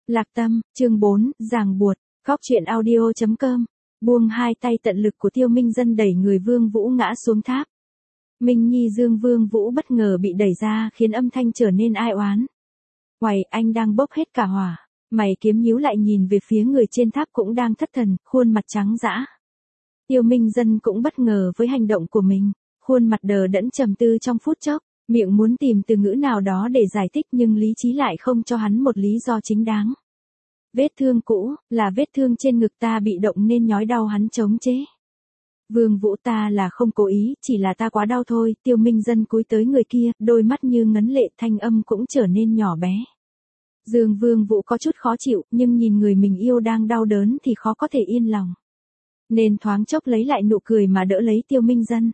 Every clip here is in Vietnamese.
Lạc Tâm, chương 4, ràng buộc, góc truyện audio.com, buông hai tay tận lực của Tiêu Minh Dân đẩy người Vương Vũ ngã xuống tháp. Minh Nhi Dương Vương Vũ bất ngờ bị đẩy ra khiến âm thanh trở nên ai oán. Quầy, anh đang bốc hết cả hỏa. Mày kiếm nhíu lại nhìn về phía người trên tháp cũng đang thất thần, khuôn mặt trắng dã. Tiêu Minh Dân cũng bất ngờ với hành động của mình, khuôn mặt đờ đẫn trầm tư trong phút chốc, miệng muốn tìm từ ngữ nào đó để giải thích nhưng lý trí lại không cho hắn một lý do chính đáng. Vết thương cũ, là vết thương trên ngực ta bị động nên nhói đau hắn chống chế. Vương Vũ, ta là không cố ý, chỉ là ta quá đau thôi. Tiêu Minh Dân cúi tới người kia, đôi mắt như ngấn lệ, thanh âm cũng trở nên nhỏ bé. Dương Vương Vũ có chút khó chịu, nhưng nhìn người mình yêu đang đau đớn thì khó có thể yên lòng. Nên thoáng chốc lấy lại nụ cười mà đỡ lấy Tiêu Minh Dân.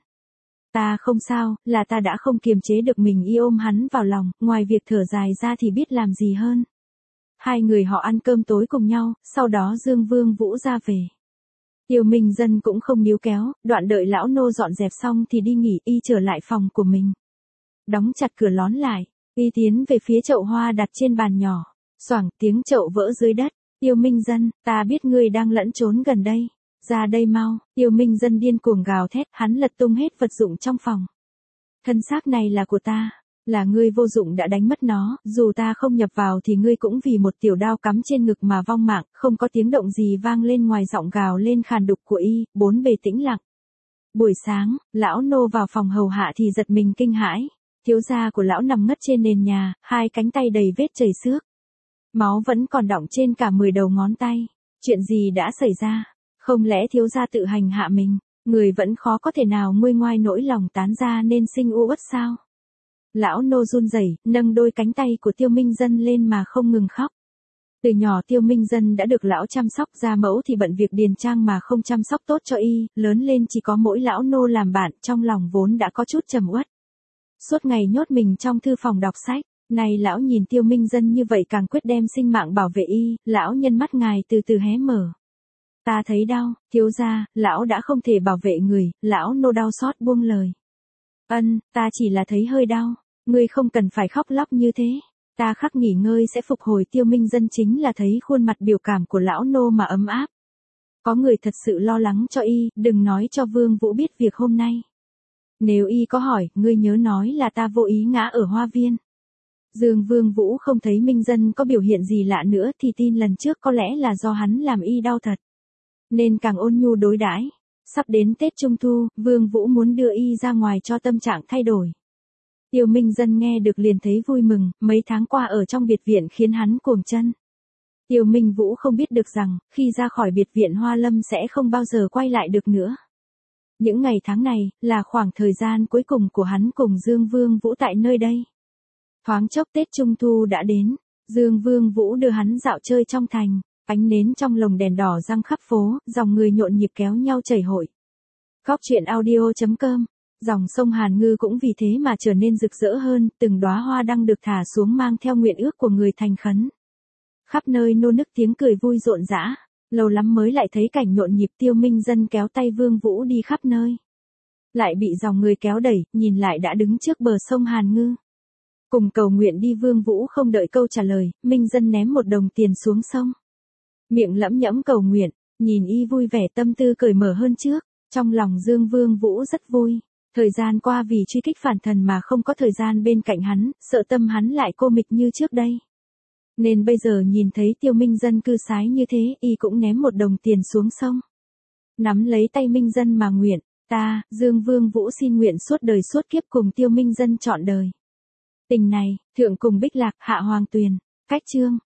Ta không sao, là ta đã không kiềm chế được mình ôm hắn vào lòng, ngoài việc thở dài ra thì biết làm gì hơn. Hai người họ ăn cơm tối cùng nhau, sau đó Dương Vương Vũ ra về. Tiêu Minh Dân cũng không níu kéo, đoạn đợi lão nô dọn dẹp xong thì đi nghỉ, y trở lại phòng của mình. Đóng chặt cửa lón lại, y tiến về phía chậu hoa đặt trên bàn nhỏ. Xoảng, tiếng chậu vỡ dưới đất. Tiêu Minh Dân, ta biết ngươi đang lẫn trốn gần đây. Ra đây mau. Tiêu Minh Dân điên cuồng gào thét, hắn lật tung hết vật dụng trong phòng. Thân xác này là của ta. Là ngươi vô dụng đã đánh mất nó, dù ta không nhập vào thì ngươi cũng vì một tiểu đao cắm trên ngực mà vong mạng. Không có tiếng động gì vang lên ngoài giọng gào lên khàn đục của y, bốn bề tĩnh lặng. Buổi sáng, lão nô vào phòng hầu hạ thì giật mình kinh hãi. Thiếu gia của lão nằm ngất trên nền nhà, hai cánh tay đầy vết chảy xước. Máu vẫn còn đọng trên cả 10 đầu ngón tay. Chuyện gì đã xảy ra? Không lẽ thiếu gia tự hành hạ mình? Người vẫn khó có thể nào nguôi ngoai nỗi lòng tán ra nên sinh u uất sao? Lão nô run rẩy, nâng đôi cánh tay của Tiêu Minh Dân lên mà không ngừng khóc. Từ nhỏ Tiêu Minh Dân đã được lão chăm sóc, gia mẫu thì bận việc điền trang mà không chăm sóc tốt cho y, lớn lên chỉ có mỗi lão nô làm bạn, trong lòng vốn đã có chút trầm uất. Suốt ngày nhốt mình trong thư phòng đọc sách, nay lão nhìn Tiêu Minh Dân như vậy càng quyết đem sinh mạng bảo vệ y, lão nhân mắt ngài từ từ hé mở. Ta thấy đau, thiếu gia, lão đã không thể bảo vệ người, lão nô đau xót buông lời. Ân, ta chỉ là thấy hơi đau, ngươi không cần phải khóc lóc như thế, ta khắc nghỉ ngơi sẽ phục hồi. Tiêu Minh Dân chính là thấy khuôn mặt biểu cảm của lão nô mà ấm áp. Có người thật sự lo lắng cho y, đừng nói cho Vương Vũ biết việc hôm nay. Nếu y có hỏi, ngươi nhớ nói là ta vô ý ngã ở hoa viên. Dương Vương Vũ không thấy Minh Dân có biểu hiện gì lạ nữa thì tin lần trước có lẽ là do hắn làm y đau thật. Nên càng ôn nhu đối đãi. Sắp đến Tết Trung Thu, Vương Vũ muốn đưa y ra ngoài cho tâm trạng thay đổi. Tiêu Minh Dân nghe được liền thấy vui mừng, mấy tháng qua ở trong biệt viện khiến hắn cuồng chân. Tiêu Minh Vũ không biết được rằng, khi ra khỏi biệt viện Hoa Lâm sẽ không bao giờ quay lại được nữa. Những ngày tháng này, là khoảng thời gian cuối cùng của hắn cùng Dương Vương Vũ tại nơi đây. Thoáng chốc Tết Trung Thu đã đến, Dương Vương Vũ đưa hắn dạo chơi trong thành, ánh nến trong lồng đèn đỏ răng khắp phố, dòng người nhộn nhịp kéo nhau chảy hội. Góc truyện audio.com, dòng sông Hàn Ngư cũng vì thế mà trở nên rực rỡ hơn, từng đóa hoa đăng được thả xuống mang theo nguyện ước của người thành khấn. Khắp nơi nô nức tiếng cười vui rộn rã, lâu lắm mới lại thấy cảnh nhộn nhịp. Tiêu Minh Dân kéo tay Vương Vũ đi khắp nơi. Lại bị dòng người kéo đẩy, nhìn lại đã đứng trước bờ sông Hàn Ngư. Cùng cầu nguyện đi. Vương Vũ không đợi câu trả lời, Minh Dân ném một đồng tiền xuống sông. Miệng lẩm nhẩm cầu nguyện, nhìn y vui vẻ tâm tư cởi mở hơn trước, trong lòng Dương Vương Vũ rất vui. Thời gian qua vì truy kích phản thần mà không có thời gian bên cạnh hắn, sợ tâm hắn lại cô mịch như trước đây. Nên bây giờ nhìn thấy Tiêu Minh Dân cư sái như thế, y cũng ném một đồng tiền xuống sông. Nắm lấy tay Minh Dân mà nguyện, ta, Dương Vương Vũ xin nguyện suốt đời suốt kiếp cùng Tiêu Minh Dân trọn đời. Tình này, thượng cùng Bích Lạc, hạ Hoàng Tuyền. Cách chương